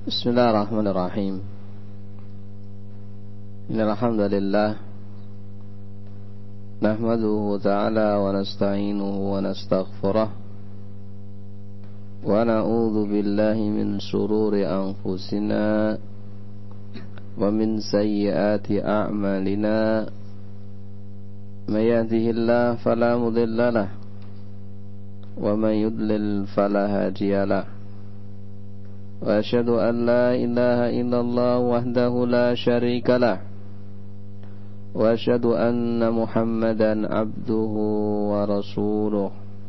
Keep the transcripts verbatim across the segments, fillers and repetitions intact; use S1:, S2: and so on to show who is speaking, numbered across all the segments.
S1: Bismillahirrahmanirrahim. Alhamdulillah nahmaduhu ta'ala wa nasta'inuhu wa nastaghfiruh wa na'udzu billahi min shururi anfusina wa min sayyiati a'malina. May yahdihillahu fala mudilla lahu wa may yudlil fala hadiya lahu. Wa asyhadu an la ilaha illallah wahdahu la syarika lah. Wa asyhadu anna Muhammadan abduhu wa rasuluh.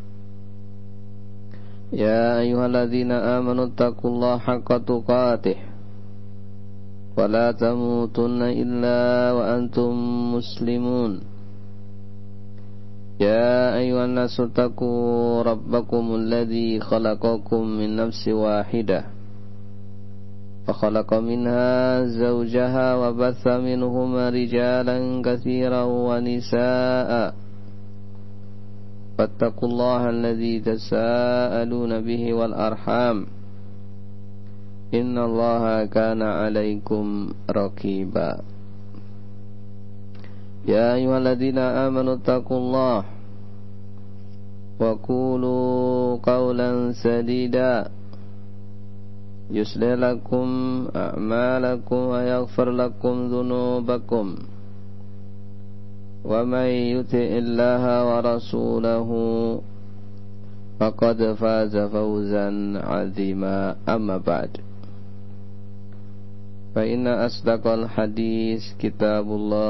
S1: Ya ayyuhalladzina amanu taqullaha haqqa tuqatih wa la tamutunna illa wa antum muslimun. Ya ayyuhan nasu taqu rabbakumul ladzi khalaqakum min nafsin wahidah فخلق منها زوجها وبث منهما رجالا كثيرا ونساء فاتقوا الله الذي تساءلون به والأرحام إن الله كان عليكم رقيبا يا أيها الذين آمنوا اتقوا الله وقولوا قولا سديدا يصلح لكم أعمالكم ويغفر لكم ذنوبكم ومن يطع الله ورسوله فقد فاز فوزا عظيما. أما بعد فإن أصدق الحديث كتاب الله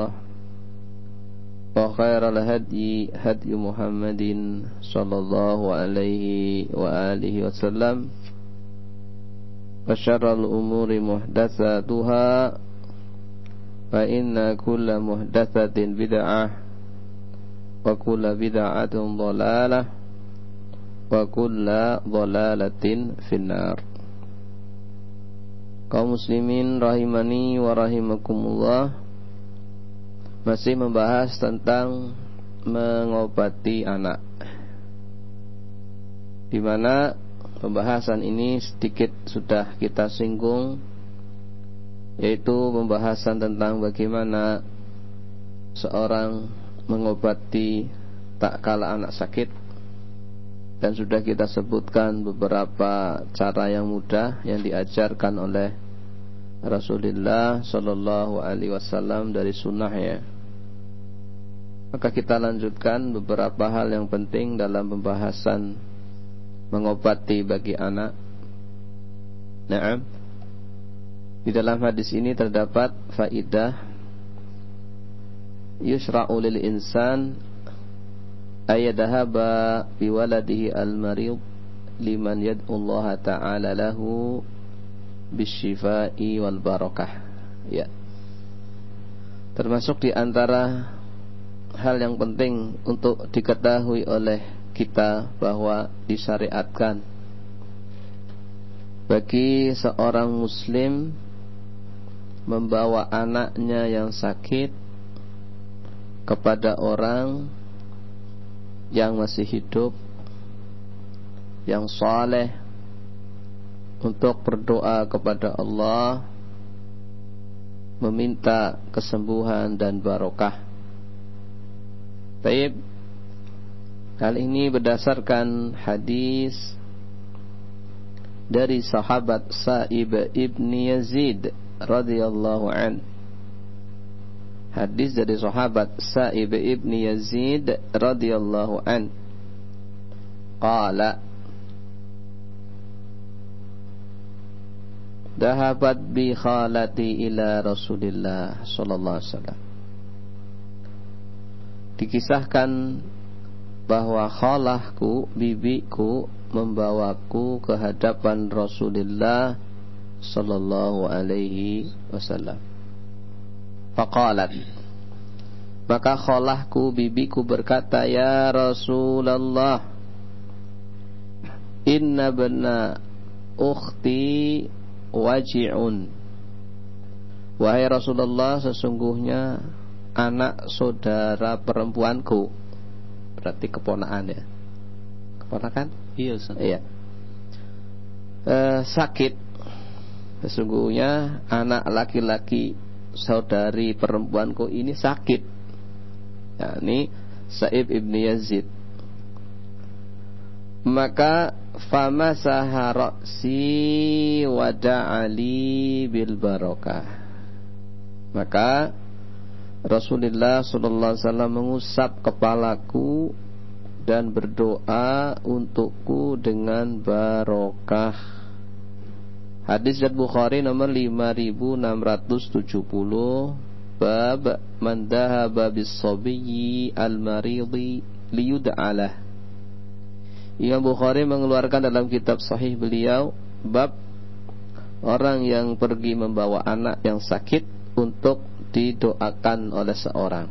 S1: وخير الهدي هدي محمد صلى الله عليه وآله وسلم وشر الأمور محدثاتها فإن كل محدثة بدعة وكل بدعة ضلالة وكل ضلالة في النار. Kaum muslimin rahimani wa rahimakumullah, masih membahas tentang mengobati anak, di mana pembahasan ini sedikit sudah kita singgung, yaitu pembahasan tentang bagaimana seorang mengobati tak kala anak sakit. Dan sudah kita sebutkan beberapa cara yang mudah yang diajarkan oleh Rasulullah Shallallahu Alaihi Wasallam dari sunnahnya. Maka kita lanjutkan beberapa hal yang penting dalam pembahasan mengobati bagi anak. Naam. Di dalam hadis ini terdapat faidah, yusra'u lil insan ayadhaba bi waladihi al-marid liman yad'u Allah ta'ala lahu bisyifai wal barakah. Ya. Termasuk di antara hal yang penting untuk diketahui oleh kita bahwa disyariatkan bagi seorang muslim membawa anaknya yang sakit kepada orang yang masih hidup, yang saleh, untuk berdoa kepada Allah, meminta kesembuhan dan barokah. Baik, hal ini berdasarkan hadis dari sahabat Sa'ib ibni Yazid radhiyallahu an. Hadis dari sahabat Sa'ib ibni Yazid radhiyallahu an. Qala dhahabat bi khalati ila Rasulillah sallallahu alaihi wasallam. Dikisahkan bahwa khalahku, bibiku, membawaku ke hadapan Rasulullah sallallahu alaihi wasallam. Faqalat, maka khalahku, bibiku berkata, ya Rasulullah, inna bana ukhti waji'un. Wahai Rasulullah, sesungguhnya anak saudara perempuanku, berarti keponakan ya, keponakan?
S2: Iya, Ustaz.
S1: Iya. E, sakit. sesungguhnya anak laki-laki saudari perempuanku ini sakit. Nah, ini Sa'ib ibni Yazid. Maka famasaha ra'si wa da'ali bil barakah. Maka Rasulullah sallallahu alaihi wasallam mengusap kepalaku dan berdoa untukku dengan barokah. Hadis riwayat Bukhari nomor lima ribu enam ratus tujuh puluh. Bab man dhahaba bis-sabiyyi al-maridi liyud'alah. Imam Bukhari mengeluarkan dalam kitab sahih beliau bab orang yang pergi membawa anak yang sakit untuk didoakan oleh seorang.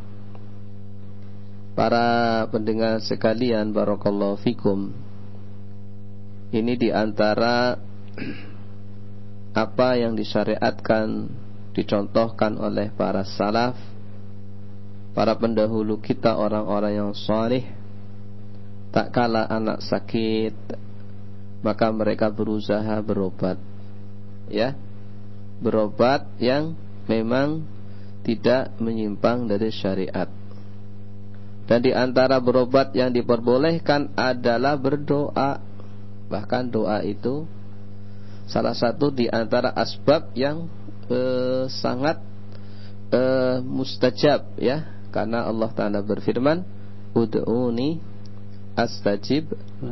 S1: Para pendengar sekalian, barakallahu fikum, ini diantara apa yang disyariatkan, dicontohkan oleh para salaf, para pendahulu kita, orang-orang yang saleh. Tak kala anak sakit, maka mereka berusaha berobat, ya, berobat yang memang tidak menyimpang dari syariat. Dan di antara berobat yang diperbolehkan adalah berdoa. Bahkan doa itu salah satu di antara asbab yang eh, sangat eh, mustajab, ya, karena Allah Ta'ala berfirman, ud'uni astajib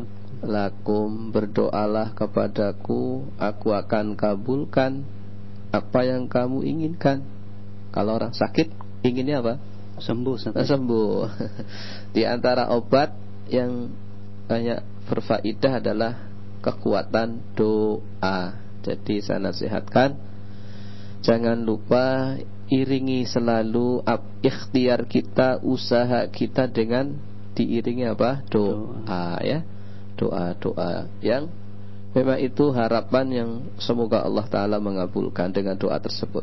S1: lakum, berdoalah kepadaku, aku akan kabulkan apa yang kamu inginkan. Kalau orang sakit inginnya apa? Sembuh, sembuh. Di antara obat yang banyak berfaedah adalah kekuatan doa. Jadi saya nasihatkan, jangan lupa iringi selalu ikhtiar kita, usaha kita dengan diiringi apa? Doa, ya. Doa-doa yang memang itu harapan yang semoga Allah Ta'ala mengabulkan dengan doa tersebut.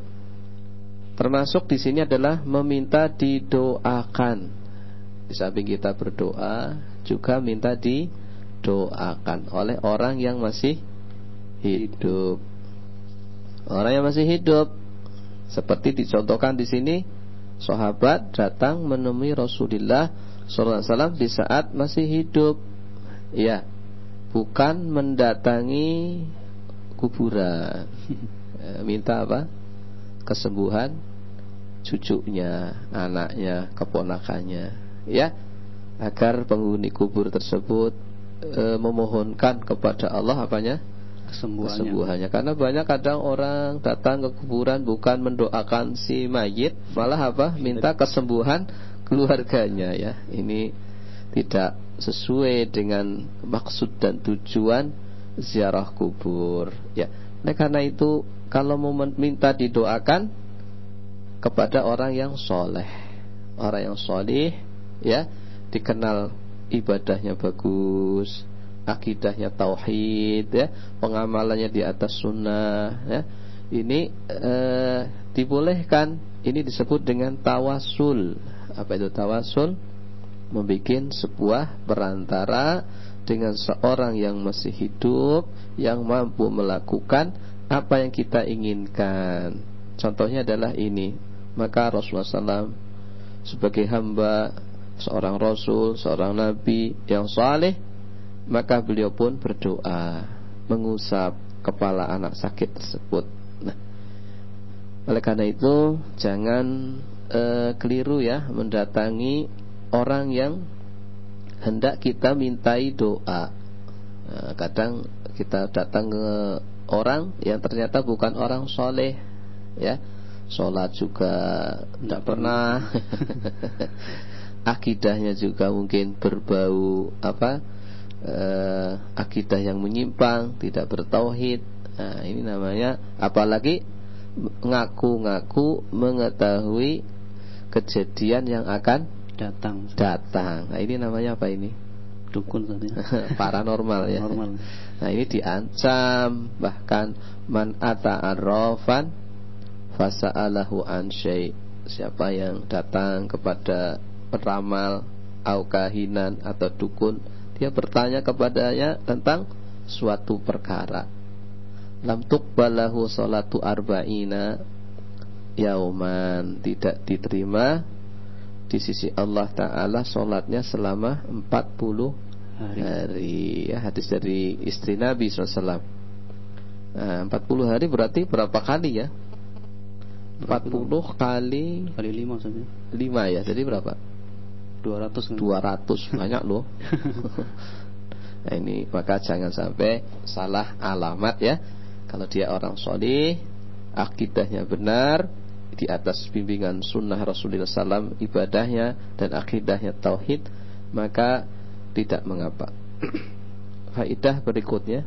S1: Termasuk di sini adalah meminta didoakan. Di samping kita berdoa, juga minta didoakan oleh orang yang masih hidup. Orang yang masih hidup, seperti dicontohkan di sini, sahabat datang menemui Rasulullah sallallahu alaihi wasallam di saat masih hidup. Ya, bukan mendatangi kuburan. Minta apa? Kesembuhan cucunya, anaknya, keponakannya, ya, agar penghuni kubur tersebut e, memohonkan kepada Allah apanya? Kesembuhannya. Kesembuhannya. Karena banyak kadang orang datang ke kuburan bukan mendoakan si mayit, malah apa? Minta kesembuhan keluarganya, ya. Ini tidak sesuai dengan maksud dan tujuan ziarah kubur, ya. Nah, karena itu kalau mau minta didoakan kepada orang yang soleh, orang yang soleh, ya, dikenal ibadahnya bagus, akidahnya tauhid, ya, pengamalannya di atas sunnah, ya. Ini eh, dibolehkan. Ini disebut dengan tawasul. Apa itu tawasul? Membikin sebuah perantara dengan seorang yang masih hidup, yang mampu melakukan apa yang kita inginkan. Contohnya adalah ini. Maka Rasulullah shallallahu alaihi wasallam sebagai hamba, seorang Rasul, seorang Nabi yang saleh, maka beliau pun berdoa, mengusap kepala anak sakit tersebut. Nah, oleh karena itu jangan eh, keliru, ya, mendatangi orang yang hendak kita mintai doa. Nah, kadang kita datang ke orang yang ternyata bukan orang soleh, ya, sholat juga tidak pernah, akidahnya juga mungkin berbau apa? Eh, akidah yang menyimpang, tidak bertauhid. Nah, ini namanya, apalagi ngaku-ngaku mengetahui kejadian yang akan datang. Datang. Nah, ini namanya apa ini? Dukun tadi. Paranormal, ya. Normal. Nah, ini diancam, bahkan man ata arrafan fasa'alahu an syai'. Siapa yang datang kepada peramal au kahinan atau dukun, dia bertanya kepadanya tentang suatu perkara, lam tuqbalahu salatu arba'ina yauman, tidak diterima di sisi Allah Ta'ala solatnya selama empat puluh hari, hari. Ya, hadis dari istri Nabi shallallahu alaihi wasallam. Nah, empat puluh hari berarti berapa kali ya? empat puluh kali
S2: kali lima saja.
S1: lima ya, jadi berapa?
S2: dua ratus kan?
S1: dua ratus, banyak loh. Nah, ini maka jangan sampai salah alamat ya. Kalau dia orang solih, akidahnya benar, di atas bimbingan sunnah Rasulullah shallallahu alaihi wasallam, ibadahnya dan akidahnya tauhid, maka tidak mengapa. Faidah berikutnya,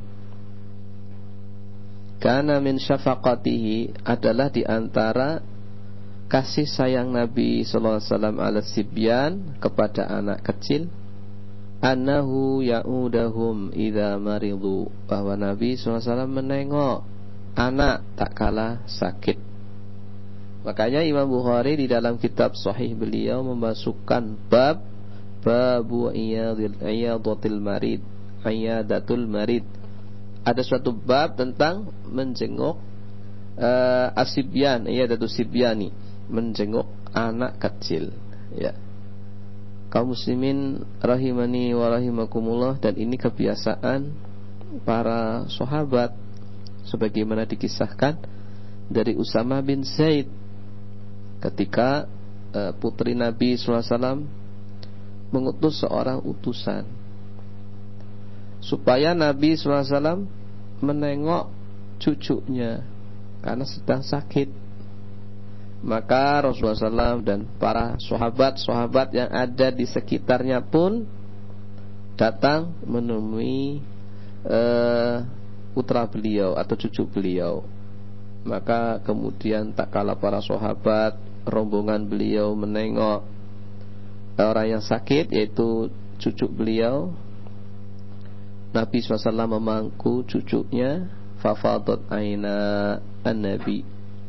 S1: karena min syafaqatihi, adalah di antara kasih sayang Nabi sallallahu alaihi wasallam ala sibyan, kepada anak kecil, annahu ya'udahum idza maridu, bahwa Nabi sallallahu alaihi wasallam menengok anak tak kala sakit. Makanya Imam Bukhari di dalam kitab Sahih beliau memasukkan bab babu iyadatul marid, iyadatul marid. Ada suatu bab tentang menjenguk uh, asibyan, iyadatul sibyani, menjenguk anak kecil. Ya, kaum muslimin rahimani wa rahimakumullah, dan ini kebiasaan para sahabat, sebagaimana dikisahkan dari Usama bin Zaid ketika uh, putri Nabi sallallahu alaihi wasallam mengutus seorang utusan supaya Nabi sallallahu alaihi wasallam menengok cucunya karena sedang sakit. Maka Rasulullah sallallahu alaihi wasallam dan para sahabat-sahabat yang ada di sekitarnya pun datang menemui uh, putra beliau atau cucu beliau. Maka kemudian tak kala para sahabat, rombongan beliau menengok orang yang sakit, yaitu cucu beliau, Nabi sallallahu alaihi wasallam memangku cucunya, fafadat aina an-nabi,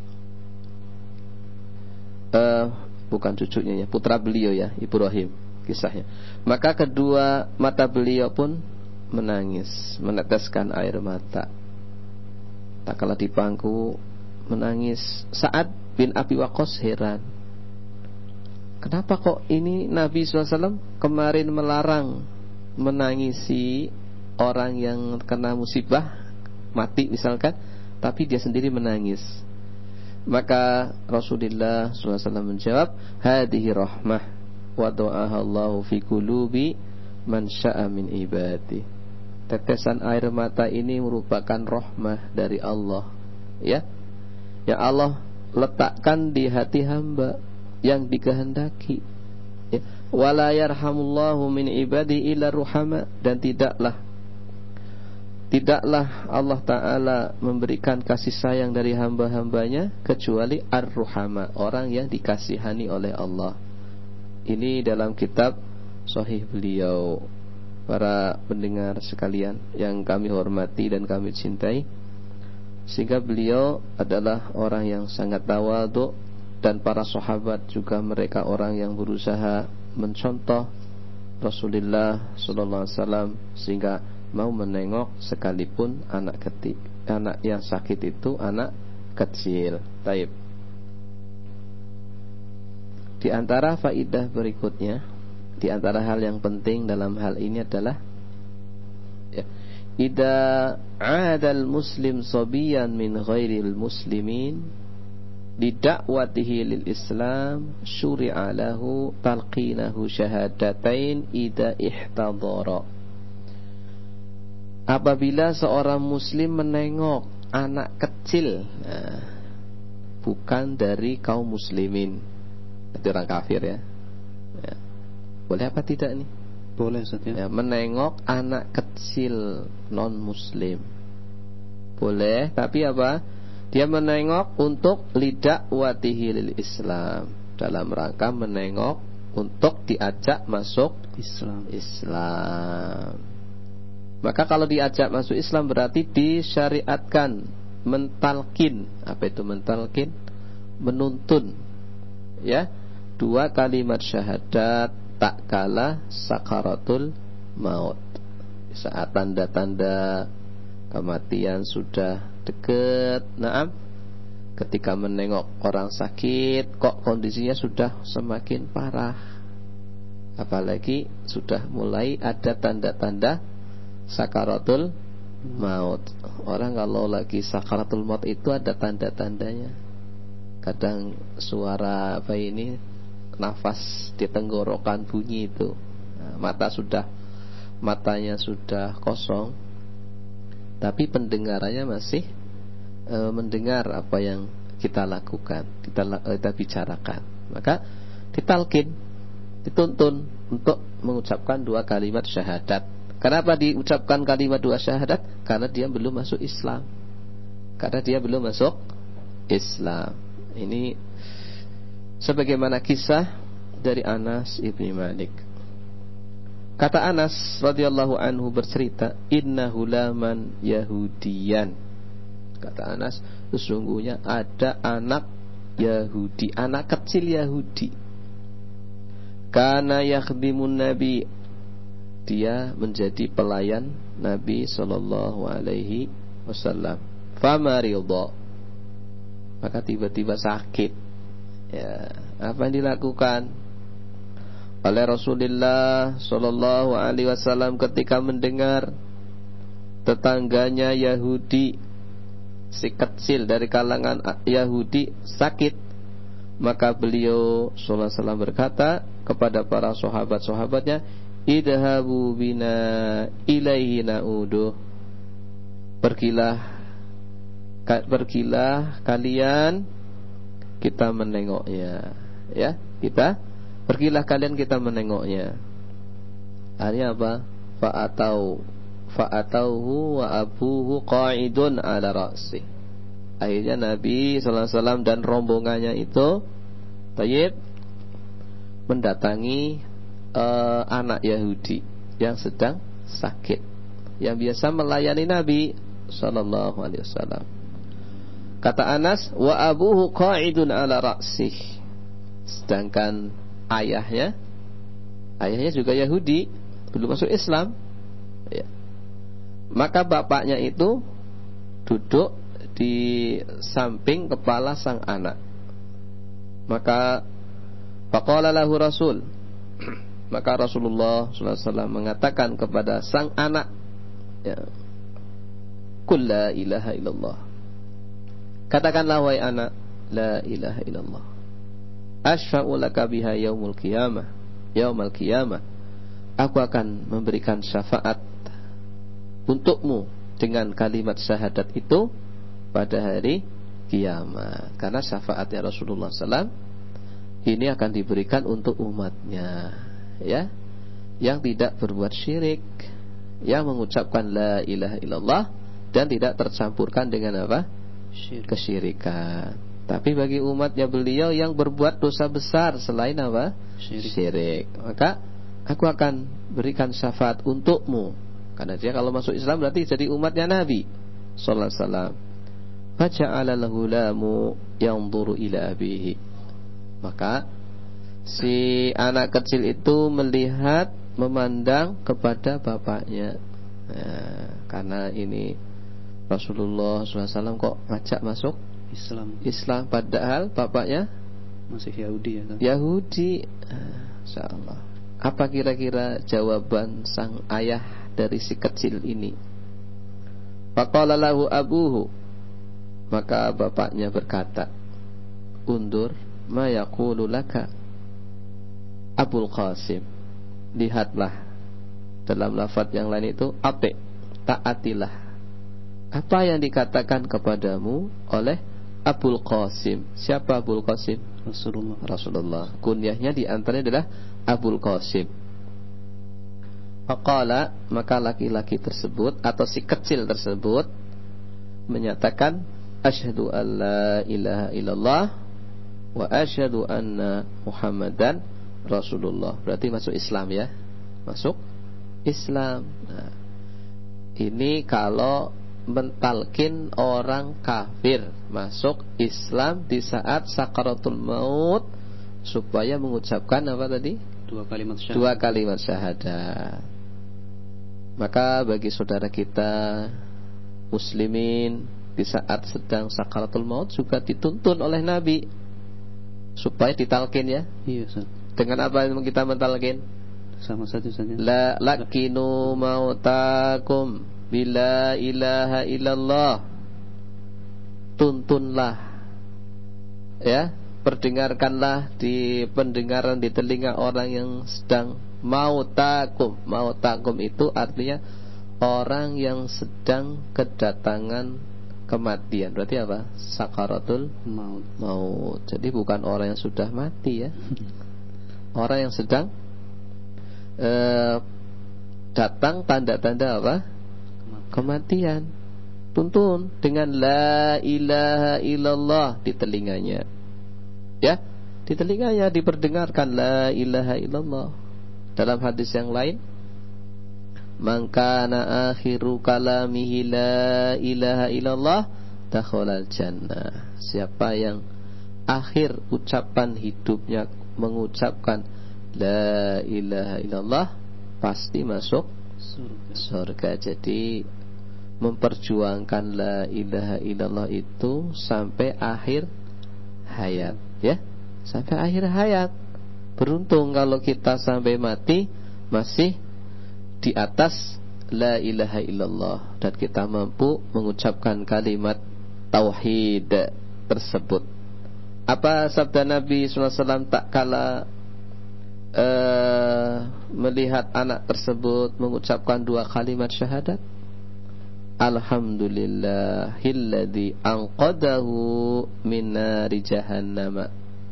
S1: uh, bukan cucunya ya, putra beliau ya, Ibrahim kisahnya. Maka kedua mata beliau pun menangis, meneteskan air mata. Tak kala dipangku menangis. Sa'ad bin Abi Waqqas heran, kenapa kok ini Nabi sallallahu alaihi wasallam kemarin melarang menangisi orang yang kena musibah, mati misalkan, tapi dia sendiri menangis. Maka Rasulullah sallallahu alaihi wasallam menjawab, hadihi rahmah wa do'aha Allahu fi qulubi man sya'a min ibadi. Tetesan air mata ini merupakan rahmah dari Allah, ya, yang Allah letakkan di hati hamba yang dikehendaki, ya. Wala yarhamullahu min ibadi illa ruhama, dan tidaklah Tidaklah Allah Ta'ala memberikan kasih sayang dari hamba-hambanya kecuali ar-ruhama, orang yang dikasihani oleh Allah. Ini dalam kitab Sahih beliau. Para pendengar sekalian yang kami hormati dan kami cintai, sehingga beliau adalah orang yang sangat tawadhu, dan para sahabat juga mereka orang yang berusaha mencontoh Rasulullah sallallahu alaihi wasallam, sehingga mau menengok sekalipun anak kecil, anak yang sakit itu anak kecil. Taib. Di antara faidah berikutnya, di antara hal yang penting dalam hal ini adalah, ya, idza 'adal muslim sabiyan min ghairil muslimin lidakwatihi lil Islam syuri'a lahu talqinahu syahadatain idza ihtadara. Apabila seorang muslim menengok anak kecil, nah, bukan dari kaum muslimin, itu orang kafir ya, ya. Boleh apa tidak nih?
S2: Boleh Ustaz ya.
S1: Ya, menengok anak kecil non muslim boleh, tapi apa? Dia menengok untuk lidakwatihi lil Islam, dalam rangka menengok untuk diajak masuk
S2: Islam.
S1: Islam. Maka kalau diajak masuk Islam berarti disyariatkan mentalkin. Apa itu mentalkin? Menuntun, ya, dua kalimat syahadat tak kala sakaratul maut, saat tanda-tanda kematian sudah deket. Naam, ketika menengok orang sakit kok kondisinya sudah semakin parah, apalagi sudah mulai ada tanda-tanda sakaratul maut. Orang kalau lagi sakaratul maut itu ada tanda-tandanya. Kadang suara apa ini, nafas di tenggorokan bunyi itu. Nah, mata sudah matanya sudah kosong, tapi pendengarannya masih e, mendengar apa yang kita lakukan, kita, kita bicarakan. Maka ditalkin, dituntun untuk mengucapkan dua kalimat syahadat. Kenapa diucapkan kalimat dua syahadat? Karena dia belum masuk Islam. Karena dia belum masuk Islam. Ini sebagaimana kisah dari Anas ibni Malik. Kata Anas radhiyallahu anhu bercerita, innahu laman Yahudiyan. Kata Anas, sesungguhnya ada anak Yahudi, anak kecil Yahudi. Kana yakhdimun Nabi, dia menjadi pelayan Nabi sallallahu alaihi wasallam. Famaridha, maka tiba-tiba sakit. Ya, apa yang dilakukan oleh Rasulullah sallallahu alaihi wasallam ketika mendengar tetangganya Yahudi, si kecil dari kalangan Yahudi sakit, maka beliau sallallahu alaihi wasallam berkata kepada para sahabat-sahabatnya, idhabu bina ilaihi na'uduh, pergilah pergilah kalian kita menengoknya. Ya, kita pergilah kalian kita menengoknya. Artinya apa? Fa'atau fa'atauhu wa abuhu qa'idun ala ra'si. Akhirnya Nabi sallallahu alaihi wasallam dan rombongannya itu tayyib mendatangi uh, anak Yahudi yang sedang sakit, yang biasa melayani Nabi sallallahu alaihi wasallam. Kata Anas, wa abuhu qa'idun ala ra'si. Sedangkan ayahnya, ayahnya juga Yahudi, belum masuk Islam. Ya. Maka bapaknya itu duduk di samping kepala sang anak. Maka faqala lahu Rasul, maka Rasulullah sallallahu alaihi wasallam mengatakan kepada sang anak, ya, qul la ilaha illallah, katakanlah wahai anak, la ilaha illallah, asyfa'u laka biha yaumul qiyamah, yaumul qiyamah, aku akan memberikan syafaat untukmu dengan kalimat syahadat itu pada hari kiamat. Karena syafaatnya Rasulullah sallallahu alaihi wasallam ini akan diberikan untuk umatnya, ya, yang tidak berbuat syirik, yang mengucapkan la ilaha illallah dan tidak tercampurkan dengan apa? Syirik. Kesyirikan. Tapi bagi umatnya beliau yang berbuat dosa besar selain apa? Syirik. Syirik. Maka aku akan berikan syafaat untukmu. Karena dia kalau masuk Islam berarti jadi umatnya Nabi sallallahu alaihi wasallam. Faja'ala lahu lamu yanzuru ila abihi. Maka si anak kecil itu melihat, memandang kepada bapaknya. Nah, karena ini Rasulullah sallallahu alaihi wasallam kok ngajak masuk Islam. Islam padahal bapaknya
S2: masih Yahudi ya kan?
S1: Yahudi. Insyaallah. Apa kira-kira jawaban sang ayah dari si kecil ini? Faqala lahu abuhu, maka bapaknya berkata, undur ma yaqulu laka Abul Qasim, lihatlah dalam lafaz yang lain itu ati, taatilah apa yang dikatakan kepadamu oleh Abul Qasim. Siapa Abul Qasim?
S2: Rasulullah.
S1: Rasulullah. Kunyahnya di antaranya adalah Abul Qasim. Faqala, maka laki-laki tersebut atau si kecil tersebut menyatakan, asyhadu an la ilaha illallah wa asyhadu anna Muhammadan Rasulullah. Berarti masuk Islam ya. Masuk Islam. Nah, ini kalau mentalkin orang kafir masuk Islam di saat sakaratul maut supaya mengucapkan apa tadi?
S2: Dua kalimat syahadat.
S1: Dua kalimat syahadat. Maka bagi saudara kita muslimin di saat sedang sakaratul maut juga dituntun oleh Nabi supaya ditalkin ya.
S2: Iya, Ustaz.
S1: Dengan apa kita mentalkin?
S2: Sama saja saja.
S1: La lakinu mautakum bila ilaha illallah. Tuntunlah, ya, perdengarkanlah di pendengaran di telinga orang yang sedang mautakum. Mautakum itu artinya orang yang sedang kedatangan kematian. Berarti apa? Sakaratul
S2: Maut.
S1: maut. Jadi bukan orang yang sudah mati ya. Orang yang sedang eh, datang tanda-tanda apa? Kematian. Tuntun dengan la ilaha illallah di telinganya. Ya, di telinganya diperdengarkan la ilaha illallah. Dalam hadis yang lain, man kana akhiru kalamihi la ilaha illallah dakhalal jannah. Siapa yang akhir ucapan hidupnya mengucapkan la ilaha illallah pasti masuk surga. surga. Jadi memperjuangkan la ilaha illallah itu sampai akhir hayat, ya, sampai akhir hayat. Beruntung kalau kita sampai mati masih di atas la ilaha illallah dan kita mampu mengucapkan kalimat tauhid tersebut. Apa sabda Nabi sallallahu alaihi wasallam tak kala uh, melihat anak tersebut mengucapkan dua kalimat syahadat? Alhamdulillahilladzi anqadahu min nari jahannam.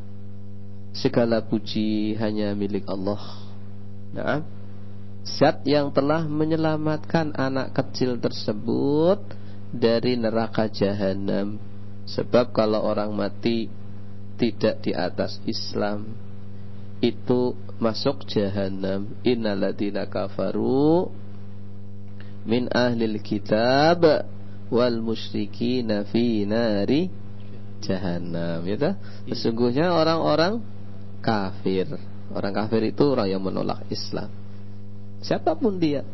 S1: Segala puji hanya milik Allah. Nah, zat yang telah menyelamatkan anak kecil tersebut dari neraka jahanam. Sebab kalau orang mati tidak di atas Islam itu masuk jahanam. Innalladzina kafaru min ahlil kitab wal musyrikina fi nari jahannam. Ya, sesungguhnya orang-orang kafir. Orang kafir itu orang yang menolak Islam. Siapapun dia.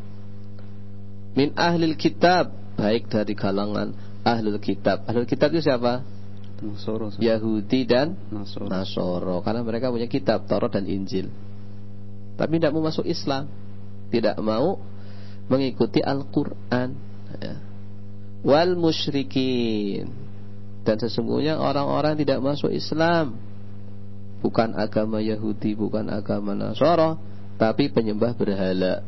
S1: Min ahlil kitab, baik dari kalangan ahlul kitab. Ahlul kitab itu siapa?
S2: Nasoro,
S1: Yahudi dan
S2: Nasoro.
S1: Nasoro. Karena mereka punya kitab Taurat dan Injil. Tapi tidak mau masuk Islam, tidak mau mengikuti Al-Quran, ya. Wal musyrikin, dan sesungguhnya orang-orang tidak masuk Islam, bukan agama Yahudi, bukan agama Nasara, tapi penyembah berhala.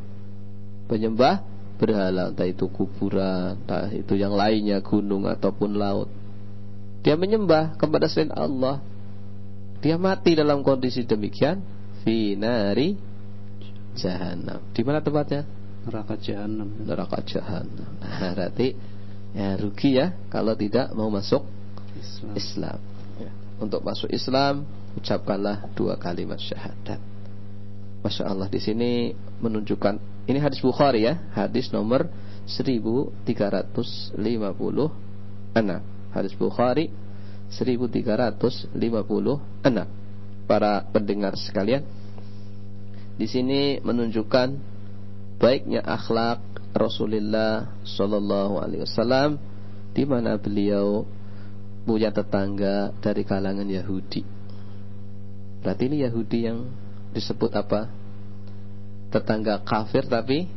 S1: Penyembah berhala, entah itu kuburan, entah itu yang lainnya, gunung ataupun laut. Dia menyembah kepada selain Allah. Dia mati dalam kondisi demikian fi nari jahannam. Di mana tempatnya?
S2: Neraka jahanam.
S1: Neraka jahanam. Nah, berarti ya rugi ya kalau tidak mau masuk Islam. Islam. Ya. Untuk masuk Islam, ucapkanlah dua kalimat syahadat. Masya Allah, di sini menunjukkan, ini hadis Bukhari ya, hadis nomor seribu tiga ratus lima puluh enam. Hadis Bukhari seribu tiga ratus lima puluh enam. Para pendengar sekalian, di sini menunjukkan baiknya akhlak Rasulullah Sallallahu Alaihi Wasallam, di mana beliau punya tetangga dari kalangan Yahudi. Berarti ini Yahudi yang disebut apa? Tetangga kafir tapi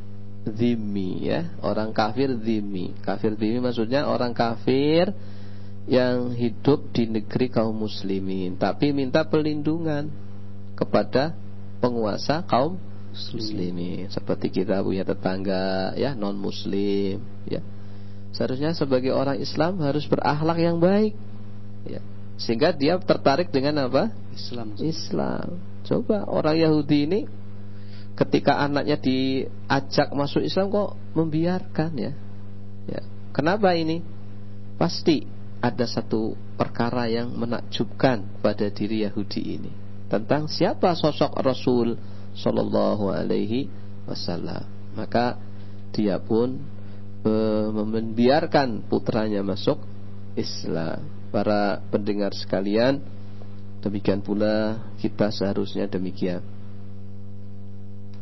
S1: zimmi, ya, orang kafir zimmi. Kafir zimmi maksudnya orang kafir yang hidup di negeri kaum muslimin tapi minta perlindungan kepada penguasa kaum muslimin. Seperti kita punya tetangga ya non muslim, ya, seharusnya sebagai orang Islam harus berakhlak yang baik, ya, sehingga dia tertarik dengan apa?
S2: Islam.
S1: Islam. Coba orang Yahudi ini ketika anaknya diajak masuk Islam kok membiarkan, ya. Ya. Kenapa ini? Pasti ada satu perkara yang menakjubkan pada diri Yahudi ini tentang siapa sosok Rasul Sallallahu Alaihi Wasallam. Maka dia pun e, membiarkan putranya masuk Islam. Para pendengar sekalian, demikian pula kita seharusnya demikian.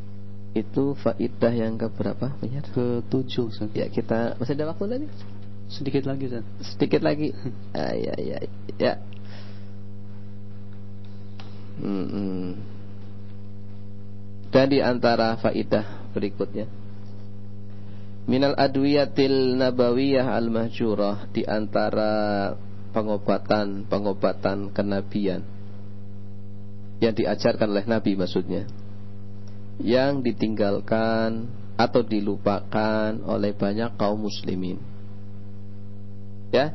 S1: Itu faidah yang keberapa? Benar?
S2: Ketujuh.
S1: Ya, kita masih ada waktu tadi?
S2: Sedikit lagi, Ustaz.
S1: Sedikit lagi. ah, ya, ya, ya. Hmm. Dan di antara faidah berikutnya, minal adwiyatil nabawiyah al-mahjurah, di antara pengobatan-pengobatan kenabian yang diajarkan oleh Nabi, maksudnya yang ditinggalkan atau dilupakan oleh banyak kaum muslimin, ya,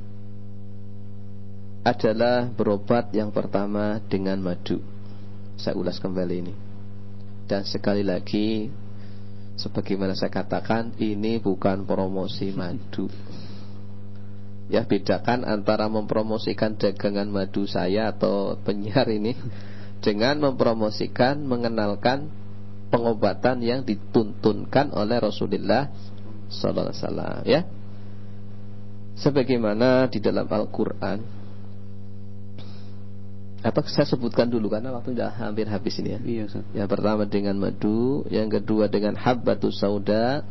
S1: adalah berobat yang pertama dengan madu. Saya ulas kembali ini. Dan sekali lagi, sebagaimana saya katakan, ini bukan promosi madu. Ya, bedakan antara mempromosikan dagangan madu saya atau penyiar ini dengan mempromosikan, mengenalkan pengobatan yang dituntunkan oleh Rasulullah sallallahu alaihi wasallam, ya. Sebagaimana di dalam Al-Qur'an, atau saya sebutkan dulu karena waktu sudah hampir habis ini, ya.
S2: Iya, Ustaz.
S1: Yang pertama dengan madu, yang kedua dengan habbatus sauda,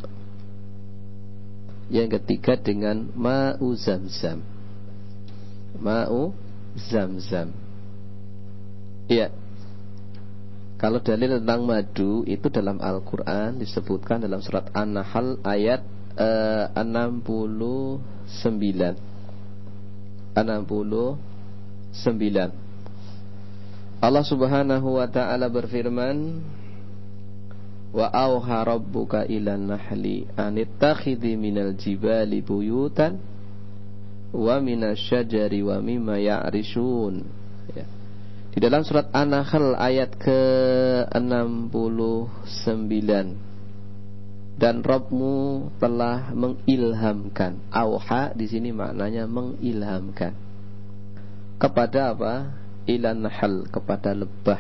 S1: yang ketiga dengan ma'u zamzam. Ma'u zamzam. Iya. Kalau dalil tentang madu itu dalam Al-Quran disebutkan dalam surat An-Nahl ayat uh, enam puluh sembilan. enam puluh sembilan. Allah Subhanahu wa ta'ala berfirman, wa auha rabbuka ilan nahli anittakhidhi minal jibali buyutan wa minasyajari wa mimma ya'rishun, ya. Di dalam surat An-Nahl ayat ke enam puluh sembilan, dan Rabbmu telah mengilhamkan. Auha di sini maknanya mengilhamkan. Kepada apa? Ilan nahl, kepada lebah.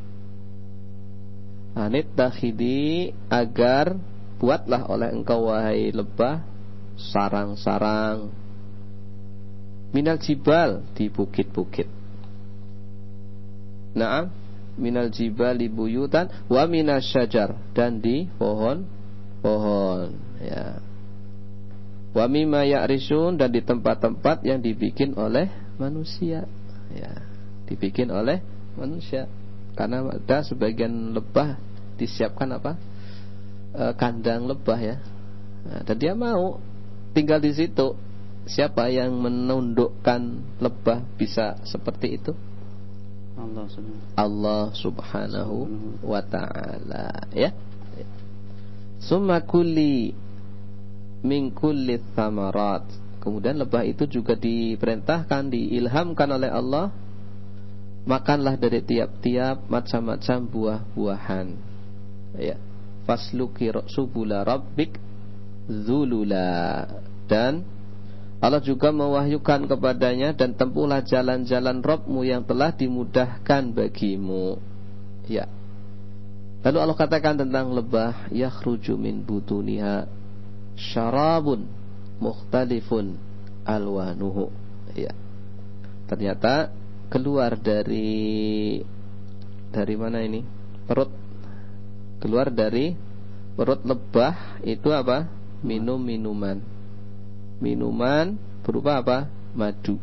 S1: Anit takhidi, agar buatlah oleh engkau wahai lebah sarang-sarang minal jibal, di bukit-bukit. Naam, minal jibal di buyutan, wa minas syajar, dan di pohon-pohon, ya. Wa mimma ya'risun, dan di tempat-tempat yang dibikin oleh manusia, ya. Dibikin oleh manusia. Karena ada sebagian lebah disiapkan apa? E, kandang lebah, ya. Nah, dan dia mau tinggal di situ. Siapa yang menundukkan lebah bisa seperti itu?
S2: Allah subhanahu,
S1: Allah subhanahu wa ta'ala, ya. Summa kulli min kulli thamarat. Kemudian lebah itu juga diperintahkan, diilhamkan oleh Allah, makanlah dari tiap-tiap macam-macam buah-buahan, ya. Fasluki subula rabbik zulula. Dan Allah juga mewahyukan kepadanya, dan tempuhlah jalan-jalan Rabbmu yang telah dimudahkan bagimu, ya. Lalu Allah katakan tentang lebah, yakhruju min butuniha syarabun mukhtalifun alwanuhu, ya. Ternyata keluar dari dari mana ini? Perut. Keluar dari perut lebah itu apa? Minum minuman. Minuman berupa apa? Madu.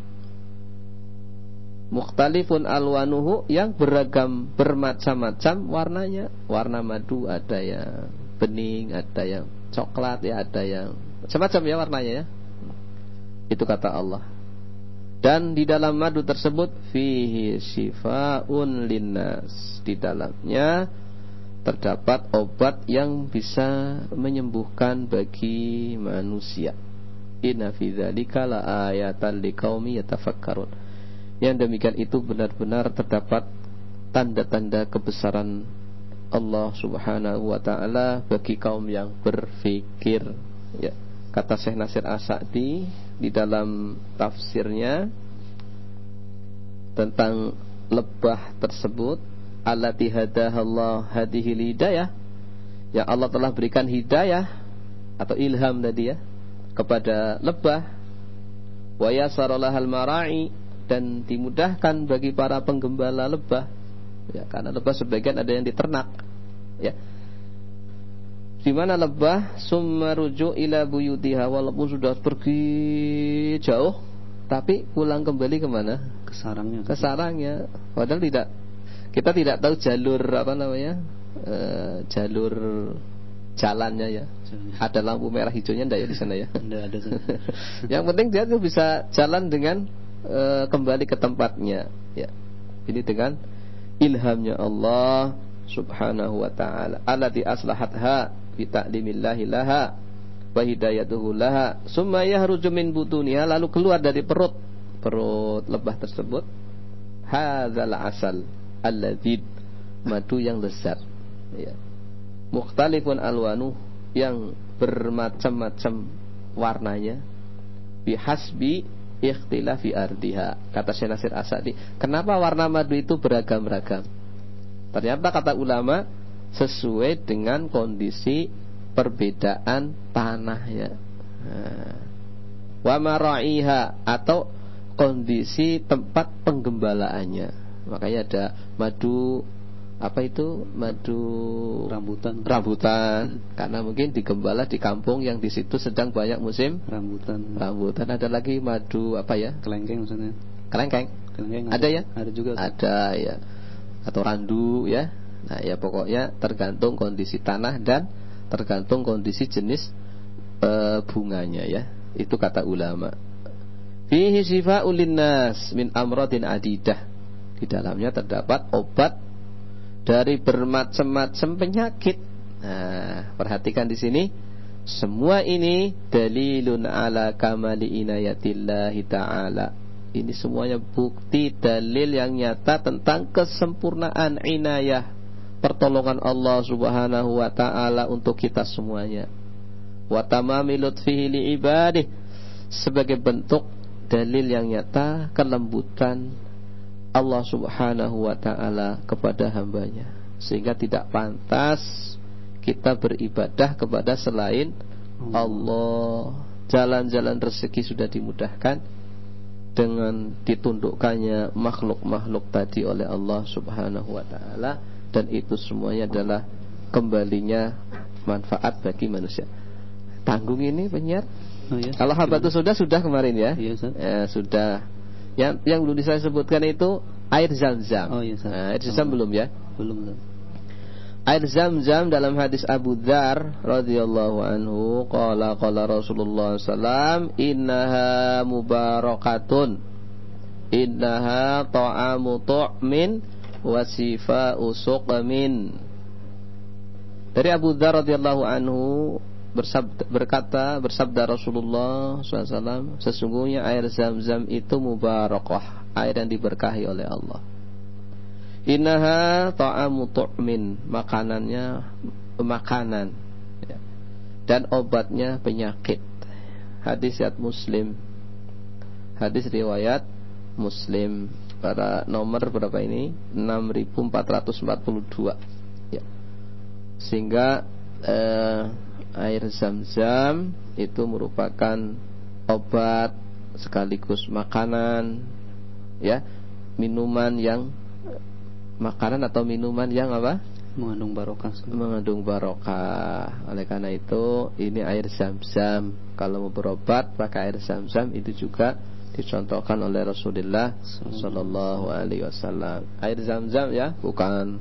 S1: Mukhtalifun alwanuhu, yang beragam, bermacam-macam warnanya. Warna madu ada yang bening, ada yang coklat, ya, ada yang macam-macam, ya, warnanya, ya. Itu kata Allah. Dan di dalam madu tersebut fihi shifaa'un linnas, di dalamnya terdapat obat yang bisa menyembuhkan bagi manusia. Inna fi dzalika laayatan liqaumi yatafakkarun. Yang demikian itu benar-benar terdapat tanda-tanda kebesaran Allah Subhanahu wa ta'ala bagi kaum yang berfikir, ya. Kata Syekh Nasir As-Sa'di di dalam tafsirnya tentang lebah tersebut, allati hadahallah hadihil hidayah, yang Allah telah berikan hidayah atau ilham tadi, ya, kepada lebah, wa yasaralahal mara'i, dan dimudahkan bagi para penggembala lebah, ya, karena lebah sebagian ada yang diternak, ya. di mana lebah, summa ruju' ila buyutiha, walaupun sudah pergi jauh tapi pulang kembali kemana?
S2: Ke sarangnya.
S1: Ke sarangnya. Padahal tidak, kita tidak tahu jalur apa namanya, e, jalur jalannya ya. Jalannya. Ada lampu merah hijaunya enggak ya di sana ya?
S2: Enggak ada.
S1: Yang penting dia tuh bisa jalan dengan e, kembali ke tempatnya. Ya. Ini dengan ilhamnya Allah Subhanahu wa ta'ala. Allati aslahatha bi ta'limillahi laha wa hidayatuhu laha, summa yahruju min butuniha, lalu keluar dari perut perut lebah tersebut hadzal asal alladzid, madu yang lezat ya, mukhtalifun alwanu, yang bermacam-macam warnanya, bihasbi ikhtilafi ardiha. Kata Syekh Nasir As-Sa'di, kenapa warna madu itu beragam-ragam? Ternyata kata ulama sesuai dengan kondisi perbedaan tanahnya. Nah, wa mara'iha, atau kondisi tempat penggembalaannya. Makanya ada madu apa itu? Madu
S2: rambutan.
S1: Rambutan, karena mungkin digembala di kampung yang di situ sedang banyak musim
S2: rambutan.
S1: Rambutan. Ada lagi madu apa ya?
S2: Kelengkeng maksudnya.
S1: Kelengkeng.
S2: Kelengkeng
S1: ada,
S2: ada
S1: ya?
S2: Ada juga.
S1: Ada ya. Atau randu ya. Nah, ya pokoknya tergantung kondisi tanah dan tergantung kondisi jenis e, bunganya ya. Itu kata ulama. Fihi shifa'ul linnas min amradin adidah. Di dalamnya terdapat obat dari bermacam-macam penyakit. Nah, perhatikan di sini. Semua ini dalilun ala kamali inayatillahi ta'ala. Ini semuanya bukti, dalil yang nyata tentang kesempurnaan inayah, pertolongan Allah Subhanahu wa ta'ala untuk kita semuanya. Wa tamami lutfihi li ibadih, sebagai bentuk dalil yang nyata kelembutan Allah Subhanahu wa ta'ala kepada hambanya, sehingga tidak pantas kita beribadah kepada selain Allah. Jalan-jalan rezeki sudah dimudahkan dengan ditundukkannya makhluk-makhluk tadi oleh Allah Subhanahu wa ta'ala, dan itu semuanya adalah kembalinya manfaat bagi manusia. Tanggung ini penyiar.
S2: Oh, ya.
S1: Kalau habatus sudah sudah kemarin ya.
S2: Iya,
S1: ya sudah. Yang yang belum saya sebutkan itu air Zam-Zam.
S2: Oh, iya,
S1: nah, air Zam-Zam oh, belum ya?
S2: Belum, belum.
S1: Air Zam-Zam dalam hadis Abu Dzar radhiyallahu anhu, qala qala Rasulullah sallallahu alaihi wasallam, innaha mubarakatun, innaha ta'amu tu'min wa sifa'u suqmin. Dari Abu Dzar radhiyallahu anhu bersabda, berkata bersabda Rasulullah sallallahu alaihi wasallam, sesungguhnya air Zam-Zam itu mubarakah, air yang diberkahi oleh Allah. Innaha ta'amu tu'min, makanannya makanan ya, dan obatnya penyakit. Hadis riwayat Muslim. Hadis riwayat Muslim pada nomor berapa ini? enam ribu empat ratus empat puluh dua ya. Sehingga eh, air Zam-Zam itu merupakan obat sekaligus makanan ya, minuman yang makanan atau minuman yang apa?
S2: Mengandung barokah.
S1: Mengandung barokah. Oleh karena itu ini air Zam-Zam. Kalau mau berobat pakai air Zam-Zam, itu juga dicontohkan oleh Rasulullah sallallahu alaihi wasallam. Air Zam-Zam ya, bukan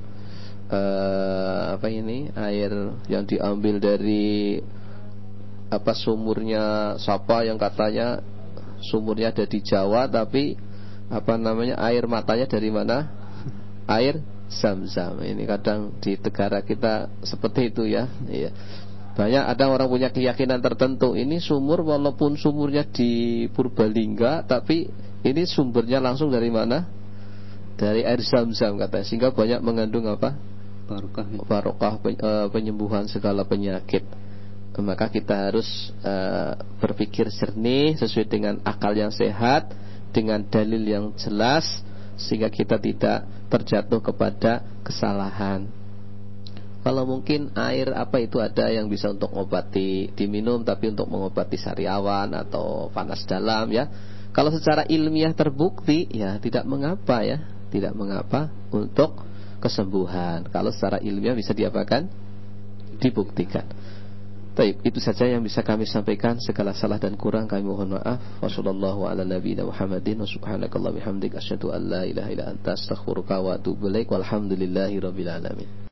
S1: uh, apa ini? Air yang diambil dari apa sumurnya siapa yang katanya sumurnya ada di Jawa, tapi apa namanya air matanya dari mana? Air Zam-Zam. Ini kadang di negara kita seperti itu ya. Iya. Banyak ada orang punya keyakinan tertentu, ini sumur walaupun sumurnya di Purbalingga, tapi ini sumbernya langsung dari mana? Dari air Zam-Zam katanya, sehingga banyak mengandung apa?
S2: Barokah. Ya.
S1: Barokah, penyembuhan segala penyakit. Maka kita harus uh, berpikir jernih sesuai dengan akal yang sehat, dengan dalil yang jelas, sehingga kita tidak terjatuh kepada kesalahan. Kalau mungkin air apa itu ada yang bisa untuk mengobati, diminum tapi untuk mengobati sariawan atau panas dalam ya. Kalau secara ilmiah terbukti ya tidak mengapa ya, tidak mengapa untuk kesembuhan. Kalau secara ilmiah bisa diapakan? dibuktikan. Baik, itu saja yang bisa kami sampaikan. Segala salah dan kurang kami mohon maaf. Wassallallahu ala nabiyina Muhammadin wa subhanakallah bihamdik asyhadu an la ilaha illa anta astaghfiruka wa atubu ilaik. Walhamdulillahi rabbil alamin.